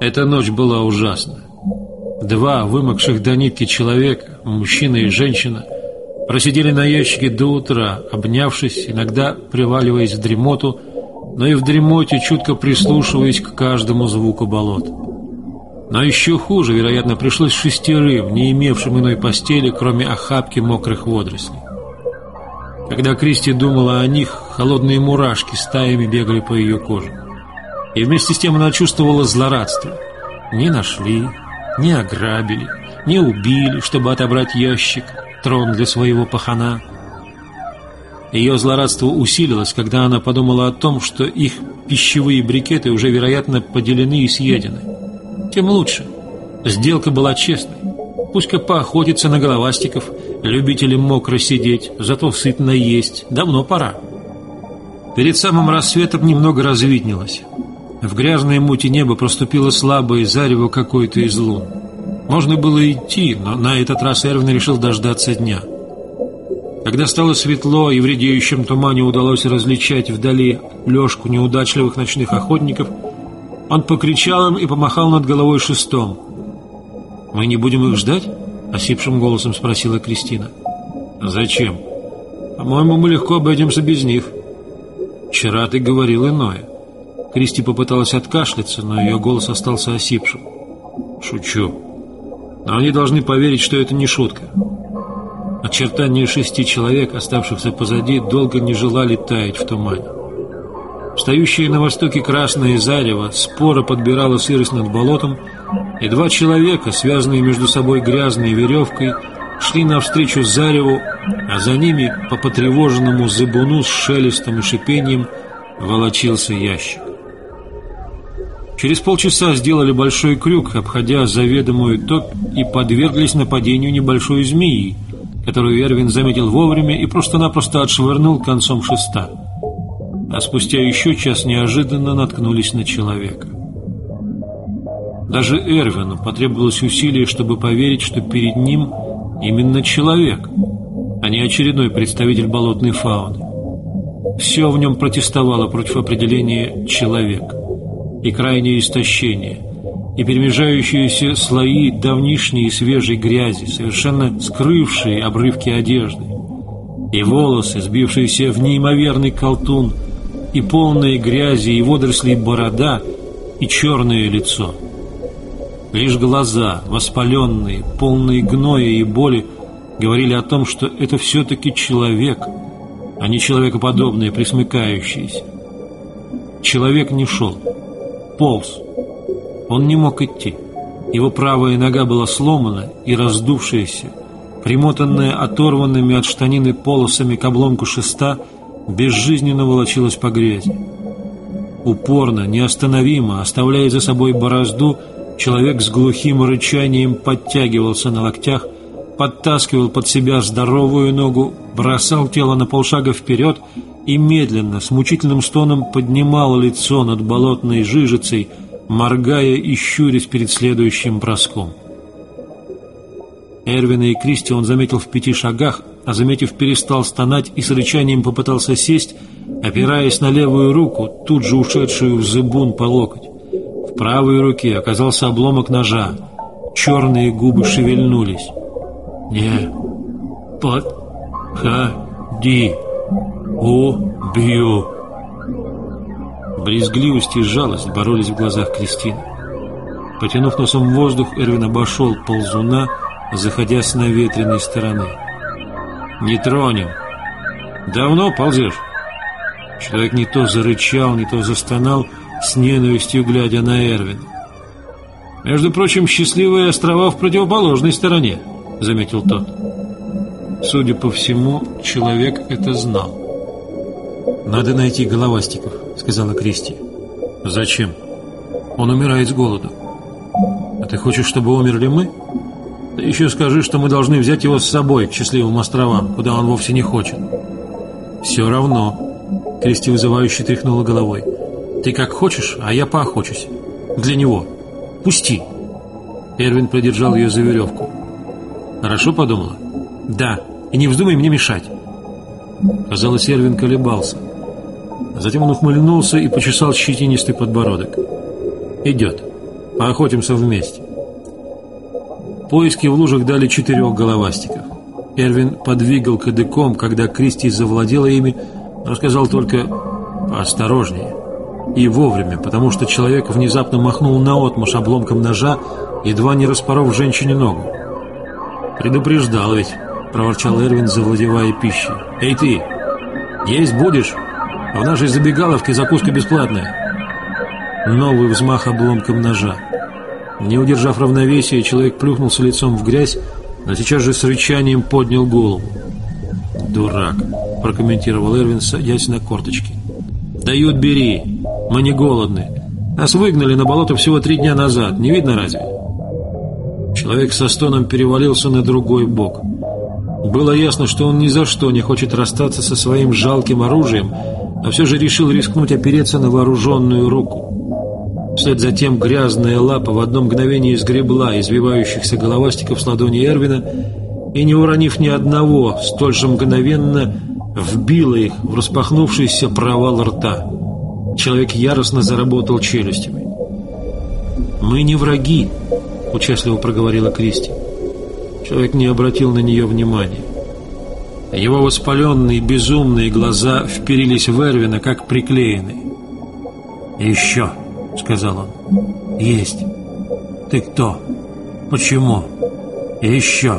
Эта ночь была ужасна. Два вымокших до нитки человека, мужчина и женщина, просидели на ящике до утра, обнявшись, иногда приваливаясь в дремоту, но и в дремоте чутко прислушиваясь к каждому звуку болот. Но еще хуже, вероятно, пришлось шестерым, не имевшим иной постели, кроме охапки мокрых водорослей. Когда Кристи думала о них, холодные мурашки стаями бегали по ее коже. И вместе с тем она чувствовала злорадство. Не нашли, не ограбили, не убили, чтобы отобрать ящик, трон для своего пахана. Ее злорадство усилилось, когда она подумала о том, что их пищевые брикеты уже, вероятно, поделены и съедены. Тем лучше. Сделка была честной. Пусть-ка поохотится на головастиков, любителям мокро сидеть, зато сытно есть. Давно пора. Перед самым рассветом немного развиднелось. В грязной мути неба проступило слабое зарево какой-то из лун. Можно было идти, но на этот раз Эрвин решил дождаться дня. Когда стало светло и в редеющем тумане удалось различать вдали лёжку неудачливых ночных охотников, он покричал им и помахал над головой шестом. «Мы не будем их ждать?» — осипшим голосом спросила Кристина. «Зачем? По-моему, мы легко обойдемся без них». «Вчера ты говорил иное». Кристи попыталась откашляться, но ее голос остался осипшим. «Шучу. Но они должны поверить, что это не шутка». Очертания 6 человек, оставшихся позади, долго не желали таять в тумане. Встающее на востоке красное зарево споро подбирало сырость над болотом, и 2 человека, связанные между собой грязной веревкой, шли навстречу зареву, а за ними по потревоженному зыбуну с шелестом и шипением волочился ящик. Через полчаса сделали большой крюк, обходя заведомую топь, и подверглись нападению небольшой змеи, которую Эрвин заметил вовремя и просто-напросто отшвырнул концом шеста. А спустя еще час неожиданно наткнулись на человека. Даже Эрвину потребовалось усилие, чтобы поверить, что перед ним именно человек, а не очередной представитель болотной фауны. Все в нем протестовало против определения «человек», и крайнее истощение, и перемежающиеся слои давнишней и свежей грязи, совершенно скрывшие обрывки одежды, и волосы, сбившиеся в неимоверный колтун, и полные грязи и водорослей борода, и черное лицо. Лишь глаза, воспаленные, полные гноя и боли, говорили о том, что это все-таки человек, а не человекоподобное, присмыкающееся. Человек не шел, полз. Он не мог идти. Его правая нога была сломана и раздувшаяся, примотанная оторванными от штанины полосами к обломку шеста, безжизненно волочилась по грязи. Упорно, неостановимо, оставляя за собой борозду, человек с глухим рычанием подтягивался на локтях, подтаскивал под себя здоровую ногу, бросал тело на полшага вперед и медленно, с мучительным стоном поднимал лицо над болотной жижицей, моргая и щурясь перед следующим броском. Эрвина и Кристи он заметил в 5 шагах, а заметив, перестал стонать и с рычанием попытался сесть, опираясь на левую руку, тут же ушедшую в зыбун по локоть. В правой руке оказался обломок ножа. Черные губы шевельнулись. «Не подходи, убью». Брезгливость и жалость боролись в глазах Кристины. Потянув носом воздух, Эрвин обошел ползуна, заходя с наветренной стороны. «Не тронем. Давно ползешь?» Человек не то зарычал, не то застонал, с ненавистью глядя на Эрвина. «Между прочим, счастливые острова в противоположной стороне», — заметил тот. Судя по всему, человек это знал. «Надо найти головастиков», — сказала Кристи. «Зачем? Он умирает с голоду». «А ты хочешь, чтобы умерли мы? Ты еще скажи, что мы должны взять его с собой к счастливым островам, куда он вовсе не хочет». «Все равно», — Кристи вызывающе тряхнула головой. «Ты как хочешь, а я поохочусь. Для него. Пусти». Эрвин придержал ее за веревку. «Хорошо подумала?» «Да, и не вздумай мне мешать». Казалось, Эрвин колебался. Затем он ухмыльнулся и почесал щетинистый подбородок. «Идет. Поохотимся вместе. Поиски в лужах дали 4 головастиков. Эрвин подвигал кадыком, когда Кристи завладела ими, но сказал только «поосторожнее». И вовремя, потому что человек внезапно махнул наотмашь обломком ножа, едва не распоров женщине ногу. «Предупреждал ведь», — проворчал Эрвин, завладевая пищей. «Эй ты, есть будешь? В нашей забегаловке закуска бесплатная». Новый взмах обломком ножа. Не удержав равновесия, человек плюхнулся лицом в грязь, но сейчас же с рычанием поднял голову. «Дурак», — прокомментировал Эрвин, садясь на корточки. «Дают, бери. Мы не голодны. Нас выгнали на болото всего 3 дня назад. Не видно разве?» Человек со стоном перевалился на другой бок. Было ясно, что он ни за что не хочет расстаться со своим жалким оружием, но все же решил рискнуть опереться на вооруженную руку. Вслед за тем грязная лапа в одно мгновение сгребла извивающихся головастиков с ладони Эрвина и, не уронив ни одного, столь же мгновенно вбила их в распахнувшийся провал рта. Человек яростно заработал челюстями. «Мы не враги», — участливо проговорила Кристи. Человек не обратил на нее внимания. Его воспаленные безумные глаза вперились в Эрвина, как приклеенные. «Еще», — сказал он. «Есть. Ты кто? Почему? Еще».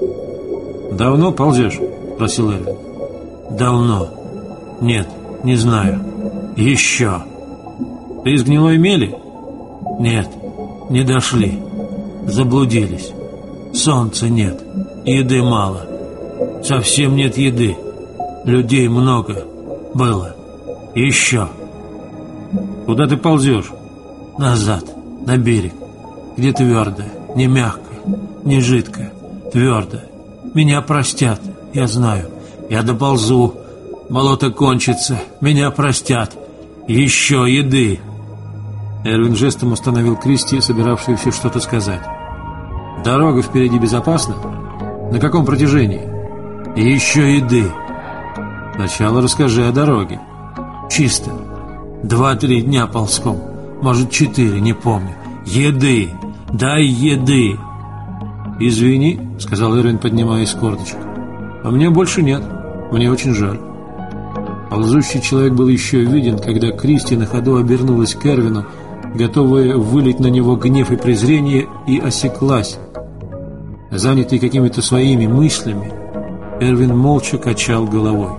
«Давно ползешь?» — спросил Эрвин. «Давно. Нет, не знаю. Еще». «Ты из гнилой мели?» «Нет, не дошли. Заблудились. Солнца нет, еды мало. Совсем нет еды. Людей много было. Еще». «Куда ты ползешь?» «Назад, на берег. Где твердое, не мягкое, не жидкое, твердое. Меня простят, я знаю. Я доползу. Болото кончится. Меня простят. Еще еды». Эрвин жестом остановил Кристи, собиравшуюся что-то сказать. «Дорога впереди безопасна? На каком протяжении?» «Еще еды». «Сначала расскажи о дороге». «Чисто. 2-3 дня ползком. Может, 4, не помню. Еды. Дай еды». «Извини», — сказал Эрвин, поднимаясь с корточек. «А мне больше нет. Мне очень жаль». Ползущий человек был еще виден, когда Кристи на ходу обернулась к Эрвину, готовая вылить на него гнев и презрение, и осеклась. Занятый какими-то своими мыслями, Эрвин молча качал головой.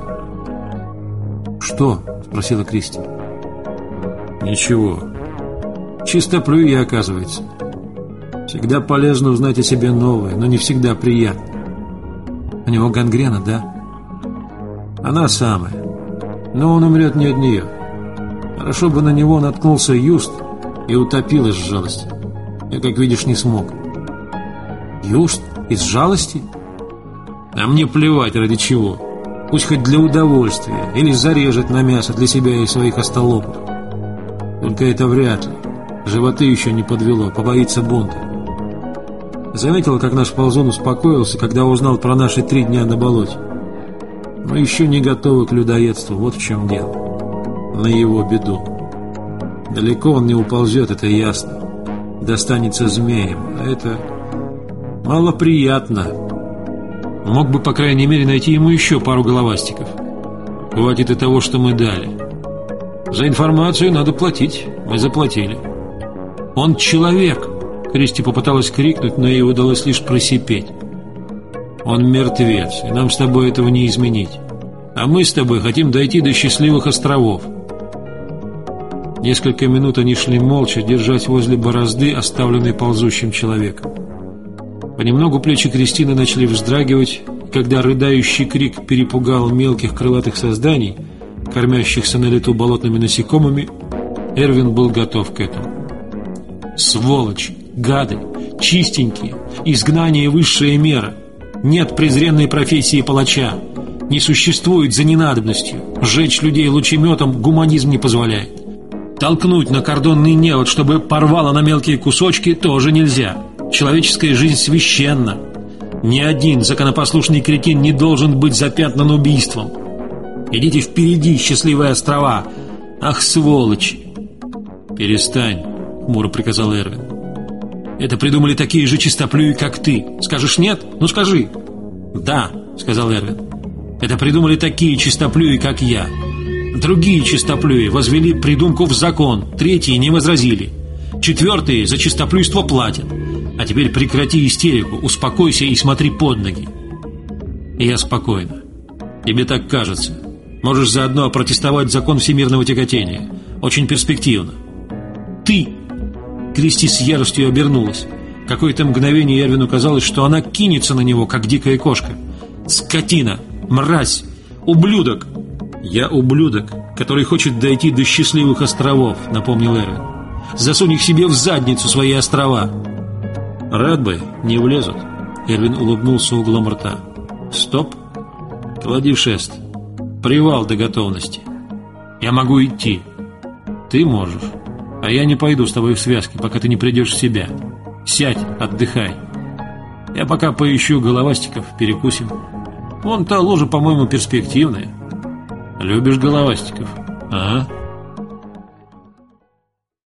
«Что?» — спросила Кристи. «Ничего. Чистоплюй я, оказывается. Всегда полезно узнать о себе новое, но не всегда приятно. У него гангрена, да?» «Она самая. Но он умрет не от нее. Хорошо бы на него наткнулся Юст и утопил из жалости. Я, как видишь, не смог». «Юст? Из жалости?» «А мне плевать, ради чего. Пусть хоть для удовольствия, или зарежет на мясо для себя и своих остолопов. Только это вряд ли. Животы еще не подвело, побоится бунта». Заметила, как наш ползун успокоился, когда узнал про наши 3 дня на болоте. Мы еще не готовы к людоедству, вот в чем дело. На его беду. Далеко он не уползет, это ясно. Достанется змеем, а это малоприятно. Мог бы, по крайней мере, найти ему еще пару головастиков. Хватит и того, что мы дали. За информацию надо платить. Мы заплатили. «Он человек!» Кристи попыталась крикнуть, но ей удалось лишь просипеть. «Он мертвец, и нам с тобой этого не изменить. А мы с тобой хотим дойти до счастливых островов». Несколько минут они шли молча, держась возле борозды, оставленной ползущим человеком. Понемногу плечи Кристины начали вздрагивать, и когда рыдающий крик перепугал мелких крылатых созданий, кормящихся на лету болотными насекомыми, Эрвин был готов к этому. Сволочи, гады, чистенькие, изгнание – высшая мера. Нет презренной профессии палача. Не существует за ненадобностью. Сжечь людей лучеметом гуманизм не позволяет. Толкнуть на кордонный невод, чтобы порвало на мелкие кусочки, тоже нельзя. Человеческая жизнь священна. Ни один законопослушный кретин не должен быть запятнан убийством. Идите впереди, счастливые острова. Ах, сволочи! «Перестань», — хмуро приказал Эрвин. Это придумали такие же чистоплюи, как ты. Скажешь нет? Ну скажи. Да, сказал Эрвин. Это придумали такие чистоплюи, как я. Другие чистоплюи возвели придумку в закон, третьи не возразили. Четвертые за чистоплюйство платят. А теперь прекрати истерику, успокойся и смотри под ноги. И я спокойно. Тебе так кажется. Можешь заодно опротестовать закон всемирного тяготения. Очень перспективно. Ты! Кристи с яростью обернулась. Какое-то мгновение Эрвину казалось, что она кинется на него, как дикая кошка. Скотина! Мразь! Ублюдок! Я ублюдок, который хочет дойти до счастливых островов, напомнил Эрвин. Засунь их себе в задницу, свои острова. Рад бы, не влезут. Эрвин улыбнулся углом рта. Стоп. Клади шест. Привал до готовности. Я могу идти. Ты можешь. А я не пойду с тобой в связке, пока ты не придешь в себя. Сядь, отдыхай. Я пока поищу головастиков, перекусим. Вон та ложа, по-моему, перспективная. Любишь головастиков? Ага.